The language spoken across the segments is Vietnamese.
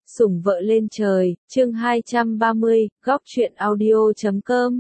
Sủng vợ lên trời, chương 230, góc truyện audio.com.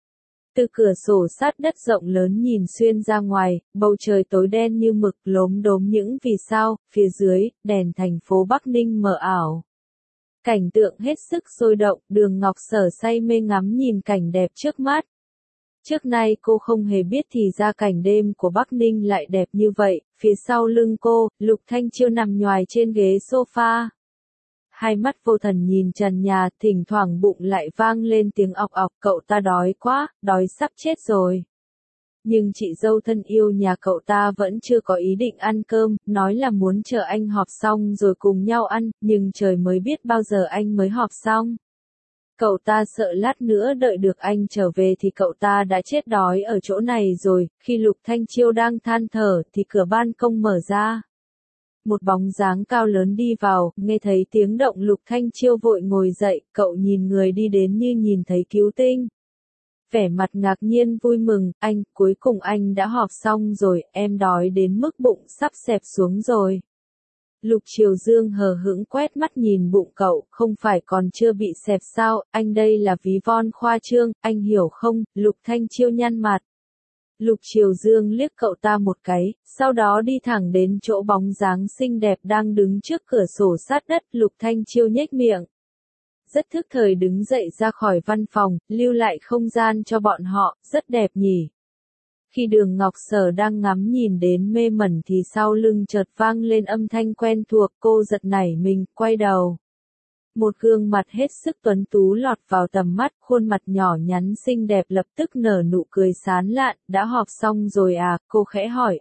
Từ cửa sổ sát đất rộng lớn nhìn xuyên ra ngoài, bầu trời tối đen như mực lốm đốm những vì sao, phía dưới, đèn thành phố Bắc Ninh mờ ảo. Cảnh tượng hết sức sôi động, Đường Ngọc Sở say mê ngắm nhìn cảnh đẹp trước mắt. Trước nay cô không hề biết thì ra cảnh đêm của Bắc Ninh lại đẹp như vậy, phía sau lưng cô, Lục Thanh Chiêu nằm nhoài trên ghế sofa. Hai mắt vô thần nhìn trần nhà, thỉnh thoảng bụng lại vang lên tiếng ọc ọc, cậu ta đói quá, đói sắp chết rồi. Nhưng chị dâu thân yêu nhà cậu ta vẫn chưa có ý định ăn cơm, nói là muốn chờ anh họp xong rồi cùng nhau ăn, nhưng trời mới biết bao giờ anh mới họp xong. Cậu ta sợ lát nữa đợi được anh trở về thì cậu ta đã chết đói ở chỗ này rồi. Khi Lục Thanh Chiêu đang than thở thì cửa ban công mở ra. Một bóng dáng cao lớn đi vào, nghe thấy tiếng động Lục Thanh Chiêu vội ngồi dậy, cậu nhìn người đi đến như nhìn thấy cứu tinh. Vẻ mặt ngạc nhiên vui mừng, anh, cuối cùng anh đã họp xong rồi, em đói đến mức bụng sắp xẹp xuống rồi. Lục Triều Dương hờ hững quét mắt nhìn bụng cậu, không phải còn chưa bị xẹp sao, anh đây là ví von khoa trương, anh hiểu không? Lục Thanh Chiêu nhăn mặt. Lục Triều Dương liếc cậu ta một cái, sau đó đi thẳng đến chỗ bóng dáng xinh đẹp đang đứng trước cửa sổ sát đất. Lục Thanh Chiêu nhếch miệng. Rất thức thời đứng dậy ra khỏi văn phòng, lưu lại không gian cho bọn họ, rất đẹp nhỉ. Khi Đường Ngọc Sở đang ngắm nhìn đến mê mẩn thì sau lưng chợt vang lên âm thanh quen thuộc, cô giật nảy mình, quay đầu. Một gương mặt hết sức tuấn tú lọt vào tầm mắt, khuôn mặt nhỏ nhắn xinh đẹp lập tức nở nụ cười sán lạn, đã họp xong rồi à, cô khẽ hỏi,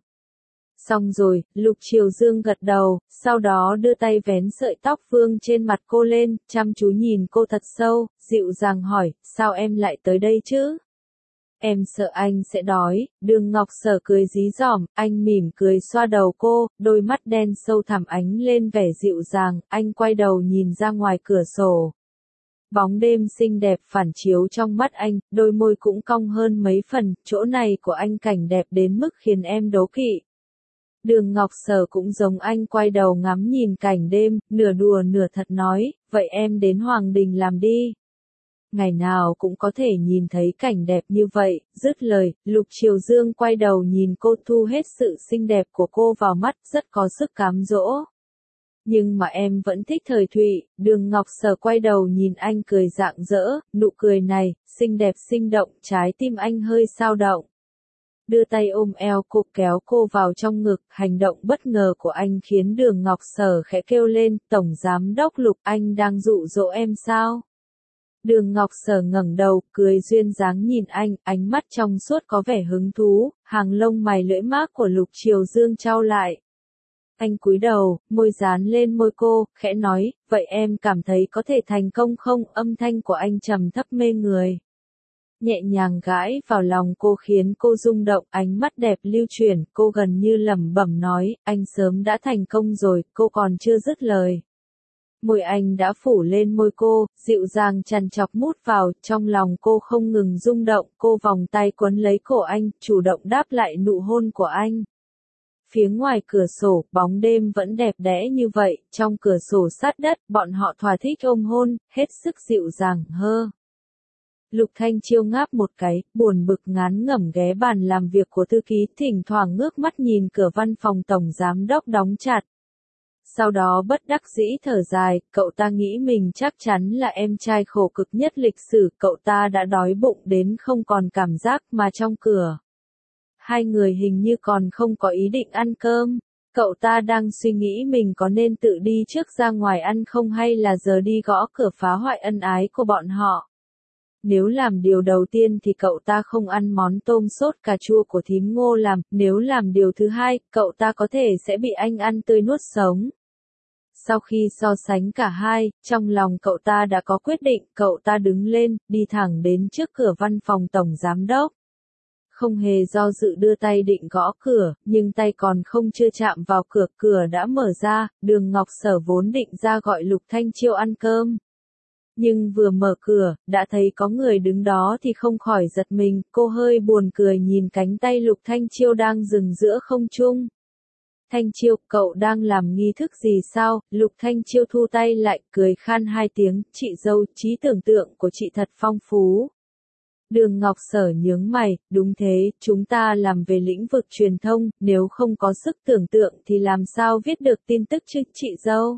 Xong rồi, Lục Triều Dương gật đầu, sau đó đưa tay vén sợi tóc vương trên mặt cô lên, chăm chú nhìn cô thật sâu, dịu dàng hỏi, sao em lại tới đây chứ? Em sợ anh sẽ đói. Đường Ngọc Sở cười dí dỏm, anh mỉm cười xoa đầu cô, đôi mắt đen sâu thẳm ánh lên vẻ dịu dàng, anh quay đầu nhìn ra ngoài cửa sổ. Bóng đêm xinh đẹp phản chiếu trong mắt anh, đôi môi cũng cong hơn mấy phần, chỗ này của anh cảnh đẹp đến mức khiến em đố kỵ. Đường Ngọc Sở cũng giống anh quay đầu ngắm nhìn cảnh đêm, nửa đùa nửa thật nói, vậy em đến Hoàng Đình làm đi. Ngày nào cũng có thể nhìn thấy cảnh đẹp như vậy, dứt lời, Lục Triều Dương quay đầu nhìn cô thu hết sự xinh đẹp của cô vào mắt, rất có sức cám dỗ. Nhưng mà em vẫn thích Thời Thụy. Đường Ngọc Sở quay đầu nhìn anh cười rạng rỡ, nụ cười này, xinh đẹp sinh động, trái tim anh hơi xao động. Đưa tay ôm eo cô kéo cô vào trong ngực, hành động bất ngờ của anh khiến Đường Ngọc Sở khẽ kêu lên, Tổng Giám đốc Lục, anh đang dụ dỗ em sao? Đường Ngọc Sở ngẩng đầu, cười duyên dáng nhìn anh, ánh mắt trong suốt có vẻ hứng thú, hàng lông mày lưỡi mác của Lục Triều Dương chau lại. Anh cúi đầu, môi dán lên môi cô, khẽ nói, vậy em cảm thấy có thể thành công không? Âm thanh của anh trầm thấp mê người. Nhẹ nhàng gãi vào lòng cô khiến cô rung động, ánh mắt đẹp lưu chuyển, cô gần như lẩm bẩm nói, anh sớm đã thành công rồi, cô còn chưa dứt lời. Môi anh đã phủ lên môi cô, dịu dàng chằn chọc mút vào, trong lòng cô không ngừng rung động, cô vòng tay quấn lấy cổ anh, chủ động đáp lại nụ hôn của anh. Phía ngoài cửa sổ, bóng đêm vẫn đẹp đẽ như vậy, trong cửa sổ sát đất, bọn họ thỏa thích ôm hôn, hết sức dịu dàng, Lục Thanh Chiêu ngáp một cái, buồn bực ngán ngẩm ghé bàn làm việc của thư ký, thỉnh thoảng ngước mắt nhìn cửa văn phòng tổng giám đốc đóng chặt. Sau đó bất đắc dĩ thở dài, cậu ta nghĩ mình chắc chắn là em trai khổ cực nhất lịch sử, cậu ta đã đói bụng đến không còn cảm giác mà trong cửa. Hai người hình như còn không có ý định ăn cơm, cậu ta đang suy nghĩ mình có nên tự đi trước ra ngoài ăn không hay là giờ đi gõ cửa phá hoại ân ái của bọn họ. Nếu làm điều đầu tiên thì cậu ta không ăn món tôm sốt cà chua của thím Ngô làm, nếu làm điều thứ hai, cậu ta có thể sẽ bị anh ăn tươi nuốt sống. Sau khi so sánh cả hai, trong lòng cậu ta đã có quyết định, cậu ta đứng lên, đi thẳng đến trước cửa văn phòng tổng giám đốc. Không hề do dự đưa tay định gõ cửa, nhưng tay còn không chưa chạm vào cửa, cửa đã mở ra, Đường Ngọc Sở vốn định ra gọi Lục Thanh Chiêu ăn cơm. Nhưng vừa mở cửa, đã thấy có người đứng đó thì không khỏi giật mình, cô hơi buồn cười nhìn cánh tay Lục Thanh Chiêu đang dừng giữa không trung. Thanh Chiêu, cậu đang làm nghi thức gì sao? Lục Thanh Chiêu thu tay lại, cười khan hai tiếng, chị dâu, trí tưởng tượng của chị thật phong phú. Đường Ngọc Sở nhướng mày, đúng thế, chúng ta làm về lĩnh vực truyền thông, nếu không có sức tưởng tượng thì làm sao viết được tin tức chứ, chị dâu?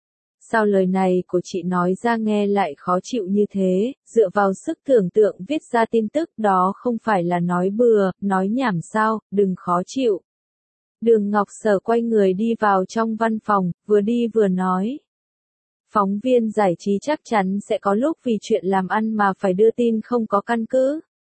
Sao lời này của chị nói ra nghe lại khó chịu như thế, dựa vào sức tưởng tượng viết ra tin tức đó không phải là nói bừa, nói nhảm sao, đừng khó chịu. Đường Ngọc Sở quay người đi vào trong văn phòng, vừa đi vừa nói. Phóng viên giải trí chắc chắn sẽ có lúc vì chuyện làm ăn mà phải đưa tin không có căn cứ.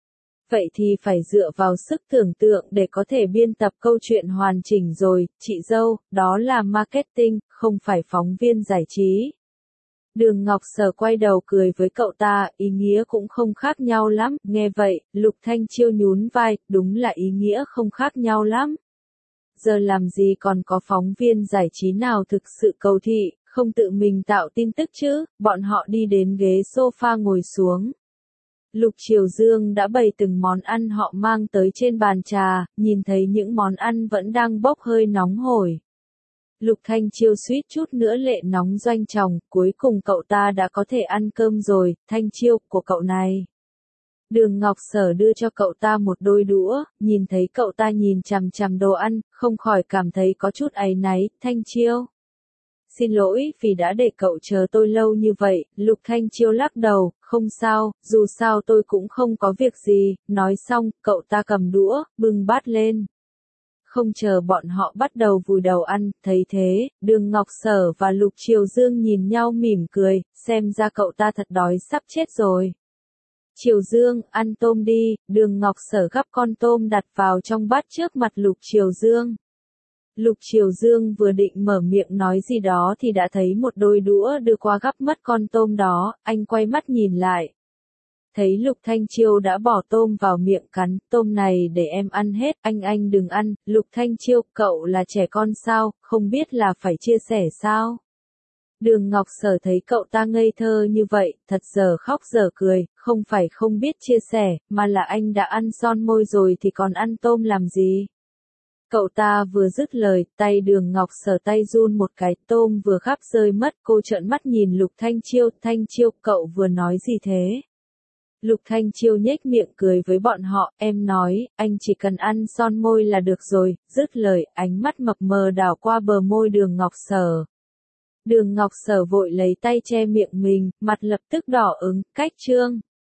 Vậy thì phải dựa vào sức tưởng tượng để có thể biên tập câu chuyện hoàn chỉnh rồi, chị dâu, đó là marketing, không phải phóng viên giải trí. Đường Ngọc Sở quay đầu cười với cậu ta, ý nghĩa cũng không khác nhau lắm, nghe vậy, Lục Thanh Chiêu nhún vai, đúng là ý nghĩa không khác nhau lắm. Giờ làm gì còn có phóng viên giải trí nào thực sự cầu thị, không tự mình tạo tin tức chứ, bọn họ đi đến ghế sofa ngồi xuống. Lục Triều Dương đã bày từng món ăn họ mang tới trên bàn trà, nhìn thấy những món ăn vẫn đang bốc hơi nóng hổi. Lục Thanh Chiêu suýt chút nữa lệ nóng doanh tròng, cuối cùng cậu ta đã có thể ăn cơm rồi, Thanh Chiêu, của cậu này. Đường Ngọc Sở đưa cho cậu ta một đôi đũa, nhìn thấy cậu ta nhìn chằm chằm đồ ăn, không khỏi cảm thấy có chút áy náy, Thanh Chiêu. Xin lỗi vì đã để cậu chờ tôi lâu như vậy, Lục Thanh Chiêu lắc đầu, không sao, dù sao tôi cũng không có việc gì, nói xong, cậu ta cầm đũa, bưng bát lên. Không chờ bọn họ bắt đầu vùi đầu ăn, thấy thế, Đường Ngọc Sở và Lục Triều Dương nhìn nhau mỉm cười, xem ra cậu ta thật đói sắp chết rồi. Triều Dương, ăn tôm đi, Đường Ngọc Sở gắp con tôm đặt vào trong bát trước mặt Lục Triều Dương. Lục Triều Dương vừa định mở miệng nói gì đó thì đã thấy một đôi đũa đưa qua gắp mất con tôm đó, anh quay mắt nhìn lại. Thấy Lục Thanh Chiêu đã bỏ tôm vào miệng cắn, tôm này để em ăn hết, anh đừng ăn, Lục Thanh Chiêu, cậu là trẻ con sao, không biết là phải chia sẻ sao? Đường Ngọc Sở thấy cậu ta ngây thơ như vậy, thật giờ khóc giờ cười, không phải không biết chia sẻ, mà là anh đã ăn son môi rồi thì còn ăn tôm làm gì? Cậu ta vừa dứt lời, tay Đường Ngọc Sở tay run một cái, tôm vừa gắp rơi mất, cô trợn mắt nhìn Lục Thanh Chiêu, cậu vừa nói gì thế? Lục Thanh Chiêu nhếch miệng cười với bọn họ, em nói, anh chỉ cần ăn son môi là được rồi, dứt lời, ánh mắt mập mờ đảo qua bờ môi Đường Ngọc Sở. Đường Ngọc Sở vội lấy tay che miệng mình, mặt lập tức đỏ ửng, cách trương.